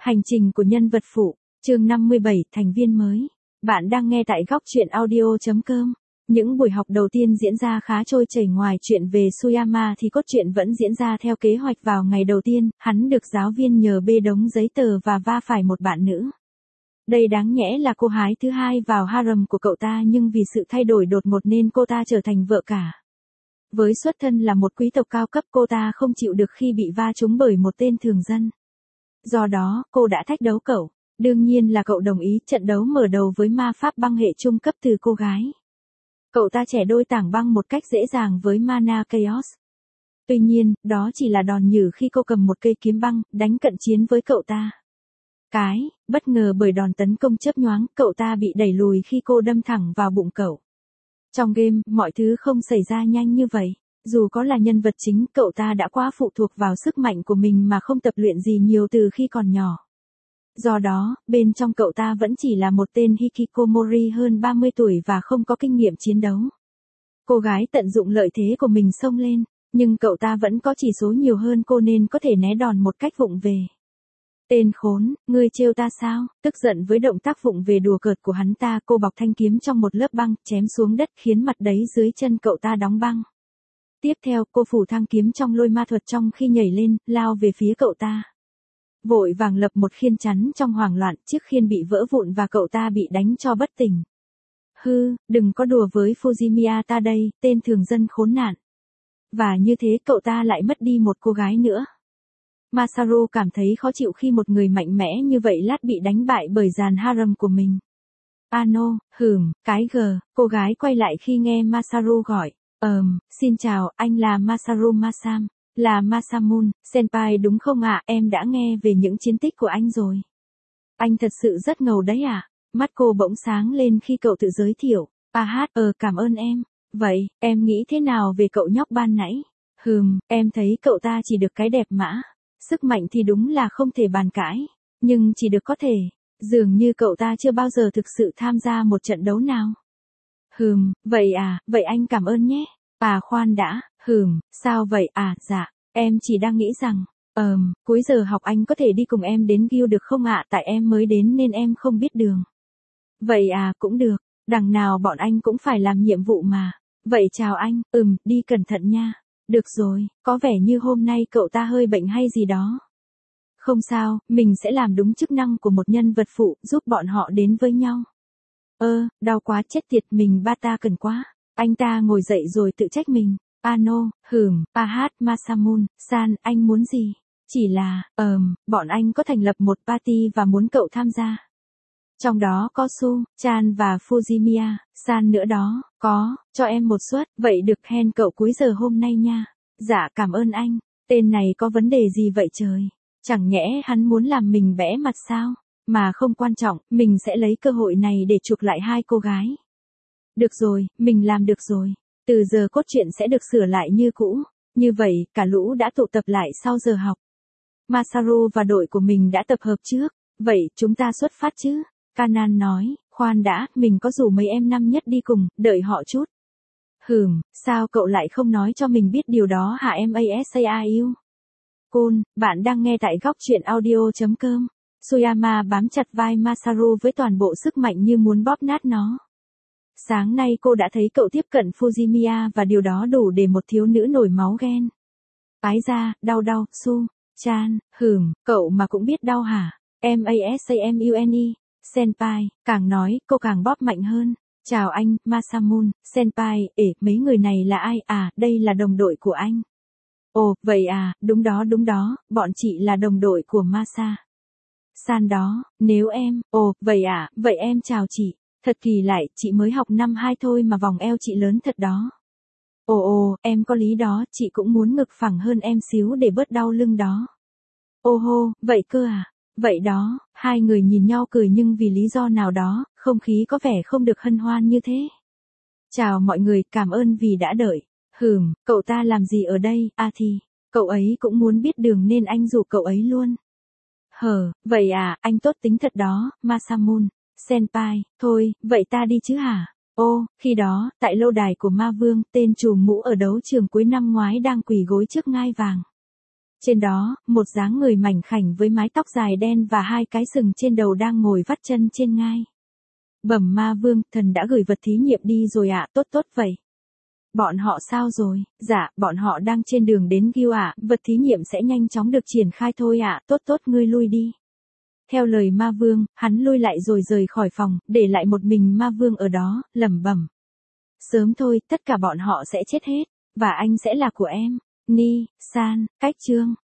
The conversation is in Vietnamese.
Hành trình của nhân vật phụ, chương 57, thành viên mới. Bạn đang nghe tại góc truyện audio.com. Những buổi học đầu tiên diễn ra khá trôi chảy, ngoài chuyện về Suyama thì cốt truyện vẫn diễn ra theo kế hoạch. Vào ngày đầu tiên, hắn được giáo viên nhờ bê đống giấy tờ và va phải một bạn nữ. Đây đáng nhẽ là cô gái thứ hai vào harem của cậu ta, nhưng vì sự thay đổi đột ngột nên cô ta trở thành vợ cả. Với xuất thân là một quý tộc cao cấp, cô ta không chịu được khi bị va trúng bởi một tên thường dân. Do đó, cô đã thách đấu cậu. Đương nhiên là cậu đồng ý. Trận đấu mở đầu với ma pháp băng hệ trung cấp từ cô gái. Cậu ta chẻ đôi tảng băng một cách dễ dàng với Mana Chaos. Tuy nhiên, đó chỉ là đòn nhử khi cô cầm một cây kiếm băng, đánh cận chiến với cậu ta. Bất ngờ bởi đòn tấn công chớp nhoáng, cậu ta bị đẩy lùi khi cô đâm thẳng vào bụng cậu. Trong game, mọi thứ không xảy ra nhanh như vậy. Dù có là nhân vật chính, cậu ta đã quá phụ thuộc vào sức mạnh của mình mà không tập luyện gì nhiều từ khi còn nhỏ. Do đó, bên trong cậu ta vẫn chỉ là một tên hikikomori hơn 30 tuổi và không có kinh nghiệm chiến đấu. Cô gái tận dụng lợi thế của mình xông lên, nhưng cậu ta vẫn có chỉ số nhiều hơn cô nên có thể né đòn một cách vụng về. Tên khốn, ngươi trêu ta sao? Tức giận với động tác vụng về đùa cợt của hắn ta, cô bọc thanh kiếm trong một lớp băng, chém xuống đất khiến mặt đáy dưới chân cậu ta đóng băng. Tiếp theo, cô phủ thang kiếm trong lôi ma thuật trong khi nhảy lên, lao về phía cậu ta. Vội vàng lập một khiên chắn trong hoảng loạn, chiếc khiên bị vỡ vụn và cậu ta bị đánh cho bất tỉnh. Đừng có đùa với Fujimiya ta đây, tên thường dân khốn nạn. Và như thế cậu ta lại mất đi một cô gái nữa. Masaru cảm thấy khó chịu khi một người mạnh mẽ như vậy lát bị đánh bại bởi dàn harem của mình. Ano, cô gái quay lại khi nghe Masaru gọi. Xin chào, anh là Masaru Masam, là Masamune, senpai đúng không ạ? Em đã nghe về những chiến tích của anh rồi. Anh thật sự rất ngầu đấy ạ. Mắt cô bỗng sáng lên khi cậu tự giới thiệu. Cảm ơn em. Vậy, em nghĩ thế nào về cậu nhóc ban nãy? Em thấy cậu ta chỉ được cái đẹp mã. Sức mạnh thì đúng là không thể bàn cãi, nhưng chỉ được có thể. Dường như cậu ta chưa bao giờ thực sự tham gia một trận đấu nào. Vậy anh cảm ơn nhé. Khoan đã, sao vậy? Dạ, em chỉ đang nghĩ rằng, cuối giờ học anh có thể đi cùng em đến Guild được không ạ? Tại em mới đến nên em không biết đường. Vậy cũng được, đằng nào bọn anh cũng phải làm nhiệm vụ mà. Vậy chào anh, đi cẩn thận nha. Được rồi, có vẻ như hôm nay cậu ta hơi bệnh hay gì đó. Không sao, mình sẽ làm đúng chức năng của một nhân vật phụ, giúp bọn họ đến với nhau. Đau quá chết tiệt, mình bata cần quá. Anh ta ngồi dậy rồi tự trách mình. Ano, Masamune, san, anh muốn gì? Chỉ là, bọn anh có thành lập một party và muốn cậu tham gia. Trong đó có Su, Chan và Fujimiya, san nữa đó. Có, cho em một suất. Vậy được hen cậu cuối giờ hôm nay nha. Dạ cảm ơn anh. Tên này có vấn đề gì vậy trời? Chẳng nhẽ hắn muốn làm mình bẽ mặt sao? Mà không quan trọng, mình sẽ lấy cơ hội này để chuộc lại hai cô gái. Được rồi, mình làm được rồi. Từ giờ cốt truyện sẽ được sửa lại như cũ. Như vậy, cả lũ đã tụ tập lại sau giờ học. Masaru và đội của mình đã tập hợp trước. Vậy, chúng ta xuất phát chứ? Kanan nói, khoan đã, mình có rủ mấy em năm nhất đi cùng, đợi họ chút. Sao cậu lại không nói cho mình biết điều đó hả em Asaiu? Cool, bạn đang nghe tại góc truyện audio.com. Suyama bám chặt vai Masaru với toàn bộ sức mạnh như muốn bóp nát nó. Sáng nay cô đã thấy cậu tiếp cận Fujimiya và điều đó đủ để một thiếu nữ nổi máu ghen. Ái ra, đau, Su, Chan, cậu mà cũng biết đau hả? Em Asamune, senpai, càng nói, cô càng bóp mạnh hơn. Chào anh, Masamune, senpai, mấy người này là ai? Đây là đồng đội của anh. Ồ, vậy đúng đó, bọn chị là đồng đội của Masa san đó, nếu em, vậy em chào chị. Thật kỳ lại, chị mới học năm 2 thôi mà vòng eo chị lớn thật đó. Em có lý đó, chị cũng muốn ngực phẳng hơn em xíu để bớt đau lưng đó. Vậy cơ à? Vậy đó, hai người nhìn nhau cười nhưng vì lý do nào đó, không khí có vẻ không được hân hoan như thế. Chào mọi người, cảm ơn vì đã đợi. Cậu ta làm gì ở đây? Thì, cậu ấy cũng muốn biết đường nên anh rủ cậu ấy luôn. Vậy anh tốt tính thật đó, Masamune, senpai, thôi, vậy ta đi chứ hả? Khi đó, tại lâu đài của ma vương, tên trùm mũ ở đấu trường cuối năm ngoái đang quỳ gối trước ngai vàng. Trên đó, một dáng người mảnh khảnh với mái tóc dài đen và hai cái sừng trên đầu đang ngồi vắt chân trên ngai. Bẩm ma vương, thần đã gửi vật thí nghiệm đi rồi ạ, tốt tốt vậy. Bọn họ sao rồi? Dạ, bọn họ đang trên đường đến Gil ạ, vật thí nghiệm sẽ nhanh chóng được triển khai thôi ạ, tốt tốt ngươi lui đi. Theo lời ma vương, hắn lui lại rồi rời khỏi phòng, để lại một mình ma vương ở đó, lẩm bẩm. Sớm thôi, tất cả bọn họ sẽ chết hết, và anh sẽ là của em. Ni, San, cách chương.